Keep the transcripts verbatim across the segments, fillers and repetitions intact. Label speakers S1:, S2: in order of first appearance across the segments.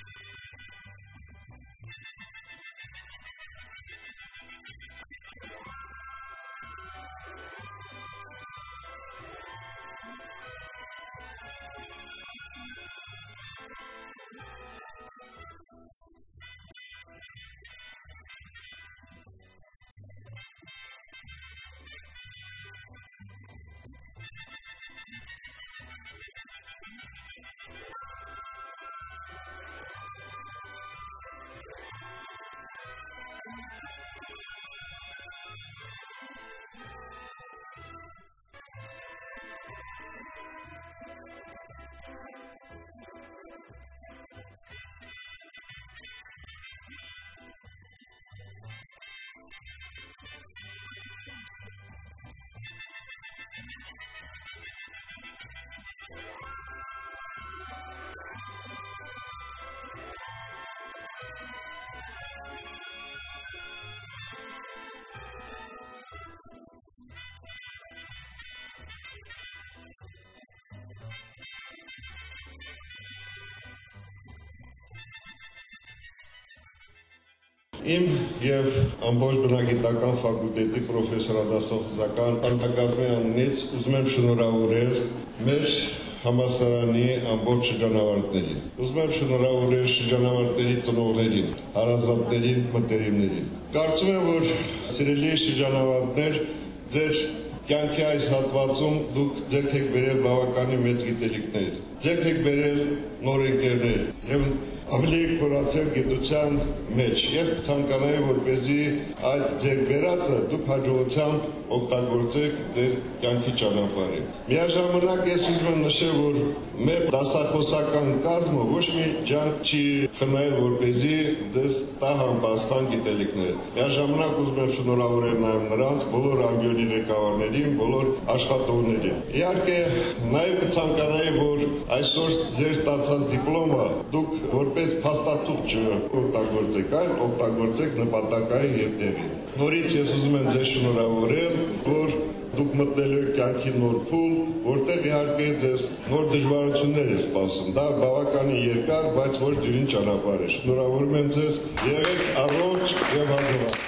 S1: Իմ և ամբողջ բնագիտական ֆակուլտետի պրոֆեսորադասախոսական անդակազմի անունից ուզում եմ շնորհավորել մեր համալսարանի ամբողջ շրջանավարտներին։ Ուզում եմ շնորհավորել շրջանավարտների ծնողներին, հարազատներին, մտերիմներին։ Կարծում եմ, որ սիրելի շրջանավարտներ, ձեր կյանքի այս հատվածում դուք ձեռք եք բերել բավականին մեծ գիտելիքներ, ձեռք եք բերել նոր ընկերներ եւ ավելի կորացել գիտության մեջ եւ կցանկանայի, որպեսզի այդ ձեր բերածը դուք հաջողությամբ օգտագործեք ձեր կյանքի ճանապարհին։ Միաժամանակ ես ուզում եմ նշել, որ մեր դասախոսական կազմը ոչ մի ջանք չի խնայել, որպեսզի ձեզ տա համապատասխան գիտելիքներ։ Միաժամանակ ուզում եմ շնորհավորել նաեւ նրանց բոլոր անկյունի ղեկավարներին, բոլոր աշխատողներին։ Իհարկե, նաեւ կցանկանայի, որ այսօր ձեր ստացած դիպլոմը դուք որպես փաստաթուղթ չօգտագործեք, այլ օգտագործեք նպատակային ելքերին։ Նորից ես ուզում եմ ձեզ շնորհավորել, որ դուք մտնել եք կյանքի նոր փուլ, որտեղ իհարկե ձեզ նոր դժվարություններ է սպասում։ Դա բավականին երկար, բայց ոչ դյուրին ճանապարհ է։ Շնորհավորում եմ ձեզ, եղեք առողջ եւ հաջողակ։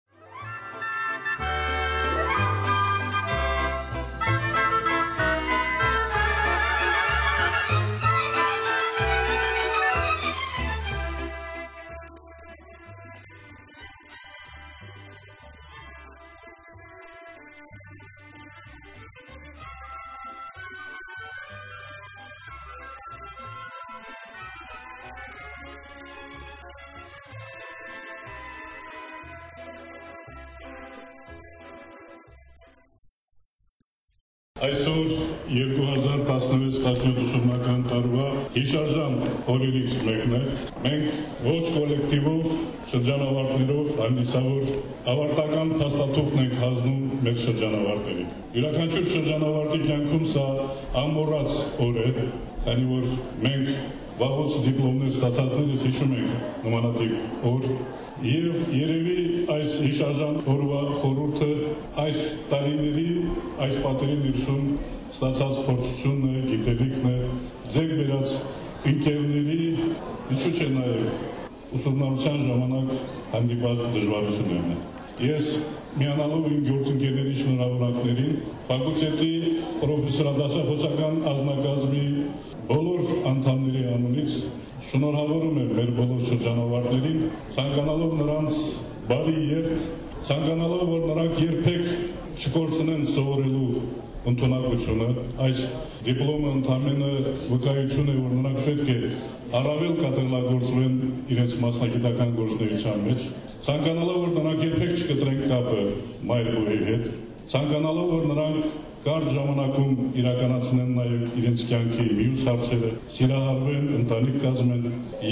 S2: Այսօր երկու հազար տասնվեց տասնյոթ ուսումնական տարվա հիշարժան օրերից մեկն է։ Մենք ոչ կոլեկտիվով, շրջանավարտներով հանդիսավոր ավարտական փաստաթուղթն ենք հանձնում մեր շրջանավարտներին։ Յուրաքանչյուր շրջանավարտի կյանքում սա ամոռաց օր է, քանի որ մենք վաղուց դիպլոմներ ստացածներս հիշում ենք նմանատիպ օր, եւ երևի այս հիշարժան օրվա խորհուրդը այս տարիների, այս պատերի ներսում ստացած փորձությունն է, գիտելիքն է, ձեռք բերած ընկերների, ինչու՞ չէ նաեւ ուսումնառության ժամանակ հանդիպած դժվարություններն են։ Ես միանալով իմ գործընկերների շնորհավորանքներին, ֆակուլտետի պրոֆեսորադասախոսական ազնագազմի բոլոր անդամների անունից շնորհավորում եմ մեր բոլոր շրջանավարտներին, ցանկանալով նրանց բարի երթ, ցանկանալով, որ նրանք երբեք չկորցնեն սովորելու ընդունակությունը, այս դիպլոմը ընդամենը վկայություն է, որ նրանք պետք է առավել կատարելագործվեն իրենց մասնագիտական գործունեության մեջ, ցանկանալով, որ նրանք երբեք չկտրեն կապը մայր բուհի հետ, ցանկանալով, որ նրանք կարճ ժամանակում իրականացնեն նաև իրենց կյանքի մյուս հարցերը, սիրահարվեն, ընտանիք կազմեն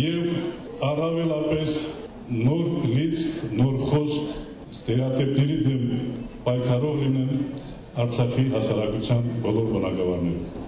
S2: եւ առավելապես նոր լիցք, նոր խոսք, ստերեոտիպների դեմ պայքարող լինեն Արցախի հասարակության բոլոր բնակավարները։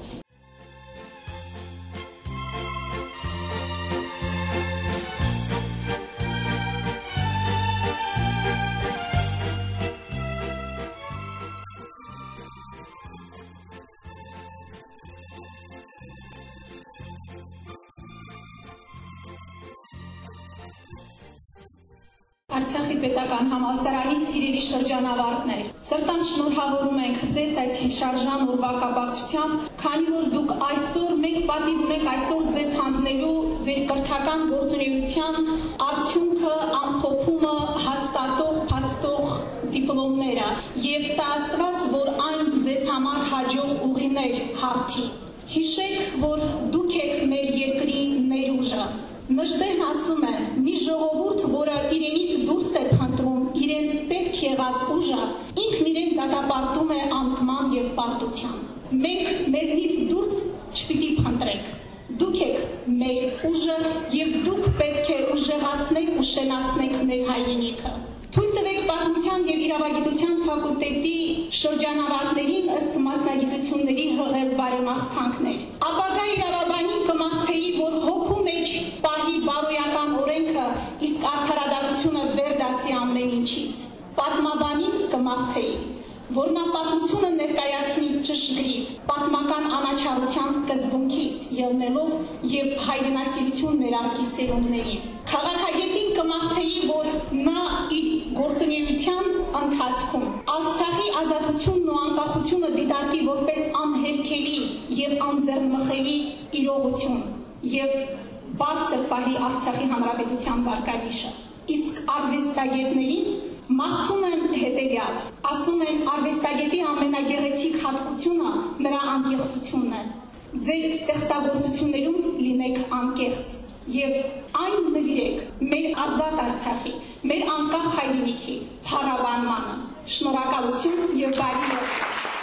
S3: Արցախի պետական համալսարանի սիրելի շրջանավարտներ, սրտան շնորհավորում ենք ձեզ այս հիշարժան օրվա կապակցությամբ, քանի որ դուք այսօր մենք պատիվ ունենք այսօր ձեզ հանձնելու ձեր կրթական գործունեության արդյունքը, ամփոփումը հաստատող, փաստող դիպլոմները եւ տա Աստված, որ այն ձեզ համար հաջող ուղիներ հարթի։ Հիշեք, որ դուք եք մեր երկրի ներուժը։ Նժդեհն ասում է, մի ժողովուրդ, որը իրենից դուրս է փնտրում իրեն պետք եղած ուժը, ինքն իրեն դատապարտում է անկման եւ պարտության։ Մենք մեզնից դուրս չպիտի փնտրենք։ Դուք եք մեր ուժը եւ դուք պետք է ուժեղացնեք ու շենացնեք մեր հայրենիքը։ Թույլ տվեք պատմության եւ իրավագիտության ֆակուլտետի շրջանավարտներին ըստ մասնագիտությունների հղել բարեմաղթանքներ։ Ապագա իրավաբանին կմաղթեի, որ հոգու մեջ պահի բարոյական օրենքը, իսկ արդարադատությունը վեր դասի ամեն ինչից։ Պատմաբանին կմաղթեի, որ նա պատմությունը ներկայացնի ճշգրիտ, պատմական անաչառության սկզբունքից ելնելով եւ հայրենասիրություն ներարկի սերունդներին։ Քաղաքագետին կմաղթեի, որ նա իր գործունեության ընթացքում Արցախի ազատությունն ու անկախությունը դիտարկի որպես անհերքելի եւ անձեռնմխելի իրողություն եւ բարձր պահի Արցախի հանրապետության վարկանիշը։ Իսկ արվեստագետներին մաղթում եմ հետևյալ, ասում են արվեստագետի ամենագեղեցիկ հատկությունը նրա անկեղծությունն է։ Ձեր ստեղծագործություններում լինեք անկեղծ եւ այն նվիրեք մեր ազատ Արցախի, մեր անկախ հայրենիքի փառաբանմանը։ Շնորհակալություն եւ բարի օր։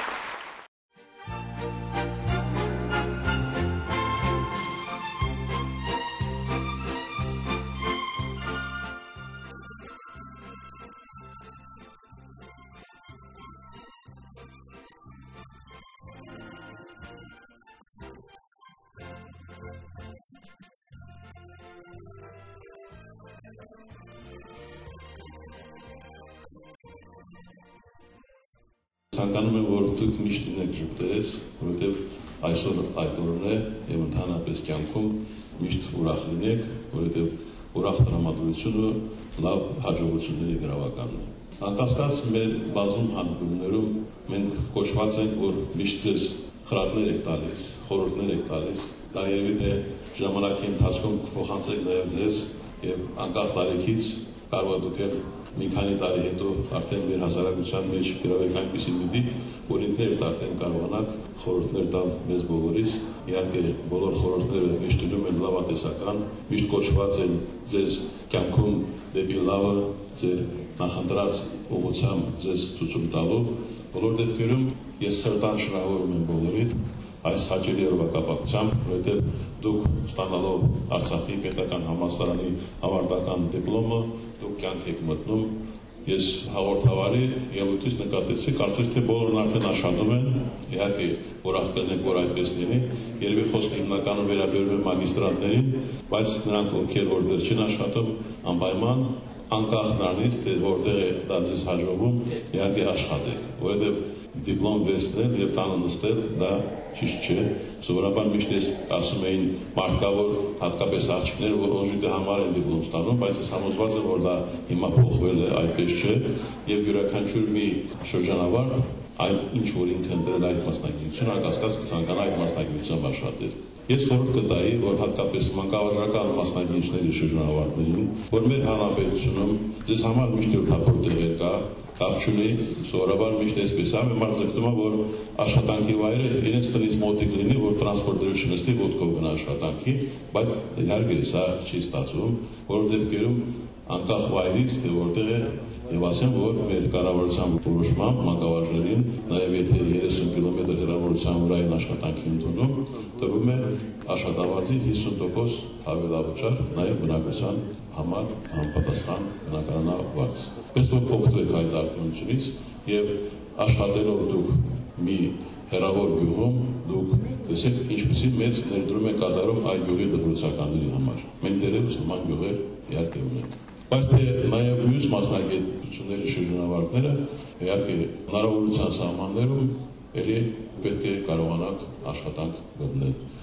S4: Ցանկանում եմ, որ դուք միշտ լինեք ժպտերես, որովհետև այսօր այդ օրն է եւ ընդհանրապես կյանքում միշտ ուրախ լինեք, որովհետև ուրախ տրամադրությունը լավ հաջողությունների գրավականն է։ Անկասկած մեր բազում հանդիպումներում մենք կոչված ենք, որ միշտ ձեզ խրատներ եք տալիս, խորհուրդներ եք տալիս, դա երևի թե ժամանակի ընթացքում փոխանցեք նաև ձեզ եւ անկախ տարիքից կարող եք դուք մի քանի տարի հետո արդեն մեր հասարակության մեջ գրավեք այնպիսի միտիկ, որ ինքներդ արդեն կարողանաք խորհուրդներ տալ մեզ բոլորիս։ Իհարկե բոլոր խորհուրդները միշտ լինում են լավատեսական, միշտ կոչված են ձեզ կյանքում դեպի լավը, ձեր նախընտրած ուղղությամբ ձեզ ցույց տալու։ Բոլոր դեպքերում ես սրտան շնորհավորում եմ բոլորիդ այս հաճելի օրվա կապակցությամբ, որովհետև դուք ստանալով Արցախի պետական համալսարանի ավարտական դիպլոմը դուք կյանք եք մտնում։ Ես հաղորդավարի ելույթից նկատեցի, կարծես թե բոլորն արդեն աշխատում են, իհարկե ուրախ կլինենք, որ այդպես լինի, երևի խոսքը հիմնականում վերաբերում է մագիստրանտներին, բայց նրանք ովքեր որ դեռ չեն աշխատում, անպայման անկախ նրանից, թե որտեղ է դա ձեզ հաջողվում, իհարկե աշխատեք, որովհետև դիպլոմ վերցնել եւ տանը նստել դա ճիշտ չէ։ Սովորաբար միշտ ես ասում էին մարդկավոր, հատկապես աղջիկները, որ օժիտի համար են դիպլոմ ստանում, բայց ես համոզված եմ, որ դա հիմա փոխվել է, այդպես չէ, եւ յուրաքանչյուր մի շրջանավարտ այն ինչ որ ինքն դրել այդ մասնագիտությունը, անկասկած կցանկանա այդ մասնագիտությամբ աշխատել։ Ես խորհուրդ կտայի, որ հատկապես մանկավարժական մասնագետների շրջանավարտներին, որ մեր հանրապետությունում ձեզ համար միշտ ուրախ տեղեր կա, կապ չունի, սովորաբար միշտ այսպես է, մի մարդ ձգտում է, որ աշխատանքի վայրը իրենց տնից մոտիկ լինի, որ տրանսպորտերը չնստի ոտքով գնա աշխատանքի, բայց իհարկե սա չի ստացվում, որոշ դեպքերում անկախ վայրից, թե որտեղ է, եւ ասեմ, որ մեր կառավարության որոշմամբ մանկավարժներին, նաեւ եթե երեսուն կիլոմետր հեռավորության վրա են աշխատանքի ընդունում, տրվում է աշխատավարձի հիսուն տոկոս հավելավճար, նաեւ բնակության համար համապատասխան բնակարանավարձ։ Պես որ փոխվեք այդ արկունությունից եւ աշխատելով դուք մի հեռավոր գյուղում, դուք տեսեք ինչպեսի մեծ ներդրում է կատարում այդ գյուղի դպրոցականների համար։ Մենք դերևս նման գյուղեր իհարկե ունենք։ Բայց թե նաև մյուս մասնագետությունների շրջանավարտները իհարկե հնարավորության սահմաններում ելի պետք է կարողանաք աշխատանք գտնել։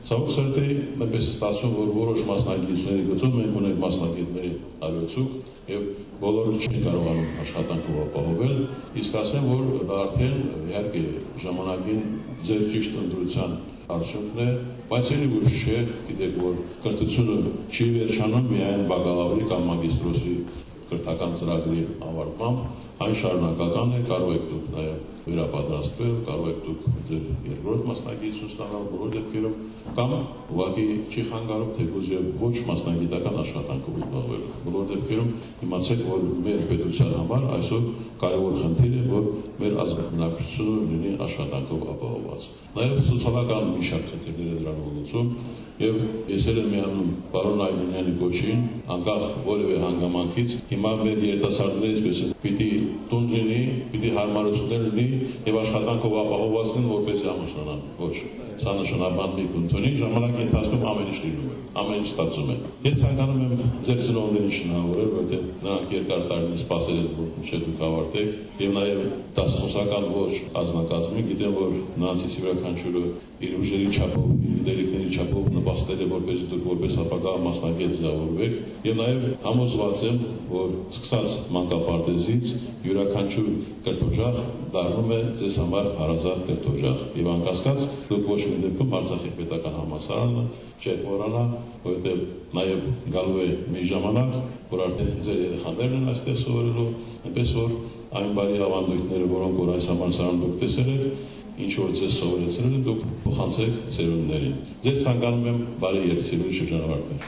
S4: Ցավոք սրտի այնպես է ստացվում, որ որոշ մասնագետների գծում մենք ունենք մասնագետների ավելցուկ եւ բոլորը չեն կարողանում աշխատանքով ապահովել, իսկ ասեմ, որ դա արդեն իհարկե ժամանակին ձեր ճիշտ ընտրության արդյունքն է, բայց ելի ուշ չէ, գիտեք, որ կրթությունը չի վերջանում միայն բակալավրի կամ մագիստրոսի կրթական ծրագրի ավարտմամբ, այն շարունակական է, կարող եք դուք նաև վերապատրաստվել, կարող եք դուք ձեր երկրորդ մասնագիտություն ստանալ բոլոր դեպքերում, կամ ուղղակի չի խանգարում, թեկուզ եւ ոչ մասնագիտական աշխատանքով զբաղվել։ Բոլոր դեպքերում իմացեք, որ մեր պետության համար այսօր կարևոր խնդիր է, որ մեր ազգաբնակչությունը լինի աշխատանքով ապահովված։ Նաև սոցիալական մի շարք խնդիրներ է դրանով լուծում, եւ ես էլ եմ միանում պարոն Այդինյանի կոչին, անկախ որևէ հանգամանքից, հիմա մեր երիտասարդները այսպես է, պիտի տուն լինի, պիտի հարմարություններ լինի եւ աշխատանքով ապահովված լինեն, որպես ամուսնանան։ Ոչ, սա նշանաբան մի կունտոնի ժամանակի ընթացքում ամեն ինչ լինում է, ամեն ինչ ստացվում է։ Ես ցանկանում եմ ձեր ծնողներին շնորհավորել, որովհետեւ նրանք երկար տարիներ սպասել են, որ մինչեւ դուք ավարտեք, եւ նաեւ դասախոսական ոչ ազնագազմի, գիտեմ, որ նրանցից յուրաքանչյուրը իր ուժերի չափով, իր գիտելիքների չափով նպաստել է, որպես դուք որպես ապագա մասնագետ ձևավորվեք, եւ նաեւ համոզված եմ, որ սկսած մանկապարտեզից յուրաքանչյուր կրթօջախ դառնում է ձեզ համար հարազատ կրթօջախ, եւ անկասկած դուք ոչ մի դեպքում Արցախի պետական համալսարանը չեք մոռանա, որովհետեւ նաեւ գալու է մի ժամանակ, որ արդեն ձեր երեխաներն են այստեղ սովորելու, այնպես որ այն բարի ավանդույթները, որոնք որ այս համալսարանում դուք տեսել եք, ինչ որ ձեզ սովորեցրել են, դուք փոխանցեք ծերուններին։ Ձեզ ցանկանում եմ բարի երթսիրունի շրջանավարտներ։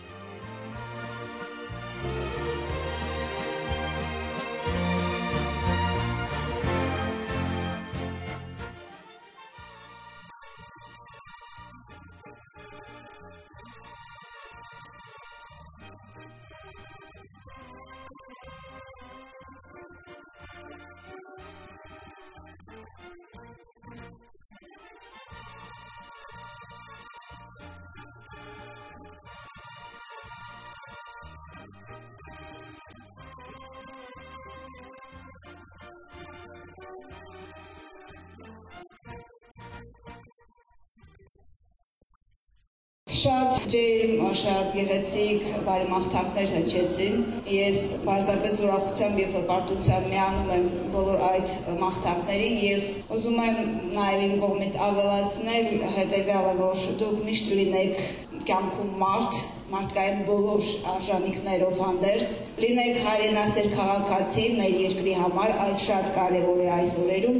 S5: Շատ ջերմ, շատ գեղեցիկ բարեմաղթանքներ հնչեցին։ Ես պարզապես ուրախությամբ եւ հպարտությամբ միանում եմ բոլոր այդ մաղթանքներին եւ ուզում եմ նաեւ իմ կողմից ավելացնել հետեւյալը, որ դուք միշտ լինեք կյանքում մարդ, մարդկային բոլոր արժանինքներով հանդերձ, լինեք հայրենասեր քաղաքացի մեր երկրի համար, այդ շատ կարևոր է այս օրերում,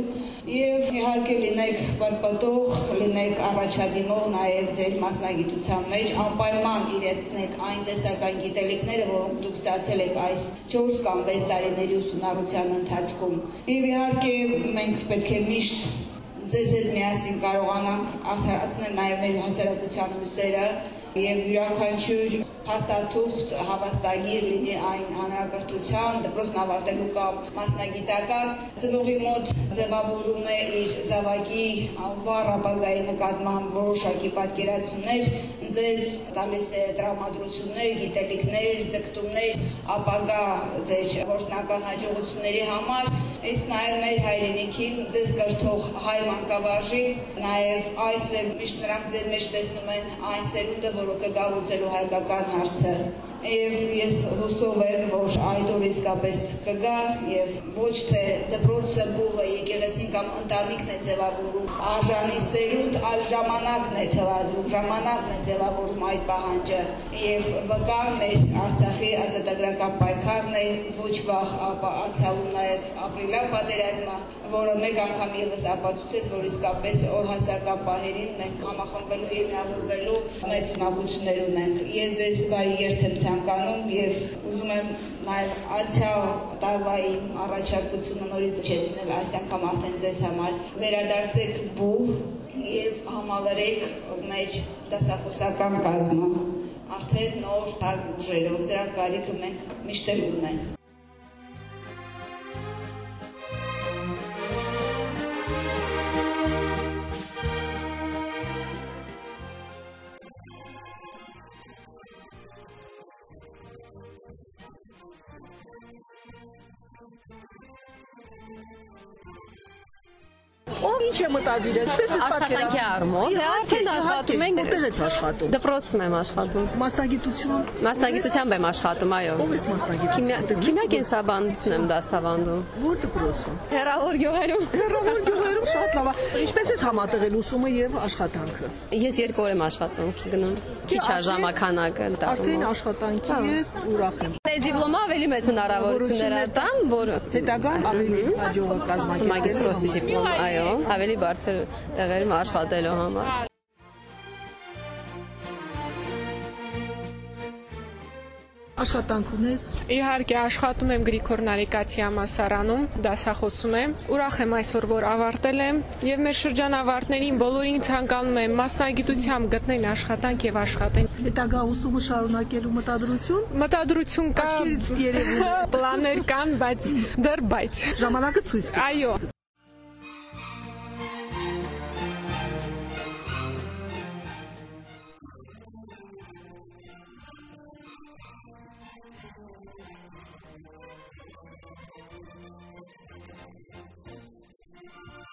S5: եւ իհարկե լինեք պրպտող, լինեք առաջադիմող նաեւ ձեր մասնագիտության մեջ, անպայման իրացնեք այն տեսական գիտելիքները, որոնք դուք ստացել եք այս չորս կամ վեց տարիների ուսումնառության ընթացքում։ Եվ իհարկե մենք պետք է միշտ ձեզ հետ միասին կարողանանք արդարացնել նաեւ մեր հասարակության հույսերը եւ յուրաքանչյուր հաստատուղթ հավաստագիր լինի այն հանրակրթության, դպրոցն ավարտելու կամ մասնագիտական ծնողի մոտ ձևավորում է իր զավակի վառ ապագայի նկատմամբ որոշակի պատկերացումներ, ձեզ տալիս է տրամադրություններ, գիտելիքներ, ձգտումներ ապագա ձեր գործնական հաջողությունների համար, իսկ նաեւ մեր հայրենիքին ձեզ կրթող հայ մանկավարժին, նաեւ այս միշտ նրանք ձեր մեջ տեսնում են այն սերունդը, որը կգա լուծելու հայկական հարցը։ Եվ ես հուսով եմ, որ այդ օր իսկապես կգա եւ ոչ թե դպրոցը, բուհը, եկեղեցին կամ ընտանիքն է ձևավորում արժանի սերունդ, այլ ժամանակն է թելադրում, ժամանակն է ձևավորում այդ պահանջը եւ վկա մեր Արցախի ազատագրական պայքարն է, ոչ վաղ ապա անցյալում նաեւ ապրիլյան պատերազմը, որը մեկ անգամ եւս ապացուցեց, որ իսկապես օրհասական պահերին մենք համախմբվելու եւ միավորվելու մեծ ունակություններ ունենք։ Ես ձեզ բարի երթ եմ ցանկանում եւ ուզում եմ նաեւ անցյալ տարվայի առաջարկությունը նորից չեցնել, այս անգամ արդեն ձեզ համար վերադարձեք բուհ եւ համալրեք մեր դասախոսական կազմը արդեն նոր թարմ ուժերով, դրա կարիքը մենք միշտ էլ ունենք։
S6: Ով ինչ է մտադիր, ինչպես է
S7: Աշխատանքի առումով, դե արդեն աշխատում ենք։
S6: Որտեղ ես աշխատում։
S7: Դպրոցում եմ աշխատում։
S6: Մասնագիտություն։
S7: Մասնագիտությամբ եմ աշխատում, այո։
S6: Ով ես մասնագիտություն։
S7: Քիմիա կենսաբանություն եմ դասավանդում։
S6: Որ դպրոցում։
S7: Հեռավոր գյուղերում։
S6: Հեռավոր գյուղերում շատ լավ է։ Ինչպես ես համատեղել ուսումը եւ աշխատանքը։
S7: Ես երկու օր եմ աշխատանքի գնում։ Քիչ է ժամանականակը ընտրում։
S6: Արդեն աշխատանքի ես ուրախ եմ։
S7: Այս դիպլոմը ավելի մեծ հնարավորություններ տան, որ
S6: հետագան ավելի հաջողակ կազմակերպել։
S7: Մագիստրոսի դիպլոմ, այո, ավելի բարձր տեղերում աշխատելու համար։
S6: Աշխատանք ունես։
S8: Իհարկե աշխատում եմ Գրիգոր Նարեկացի համալսարանում, դասախոսում եմ։ Ուրախ եմ այսօր, որ ավարտել եմ եւ մեր շրջանավարտներին բոլորին ցանկանում եմ մասնագիտությամբ գտնել աշխատանք եւ աշխատեն։
S6: Հետագա ուսումը շարունակելու մտադրություն։
S8: Մտադրություն կա, պլաններ կան, բայց դեռ բայց
S6: ժամանակը ցույց կտա։
S8: Այո։
S9: Thank you.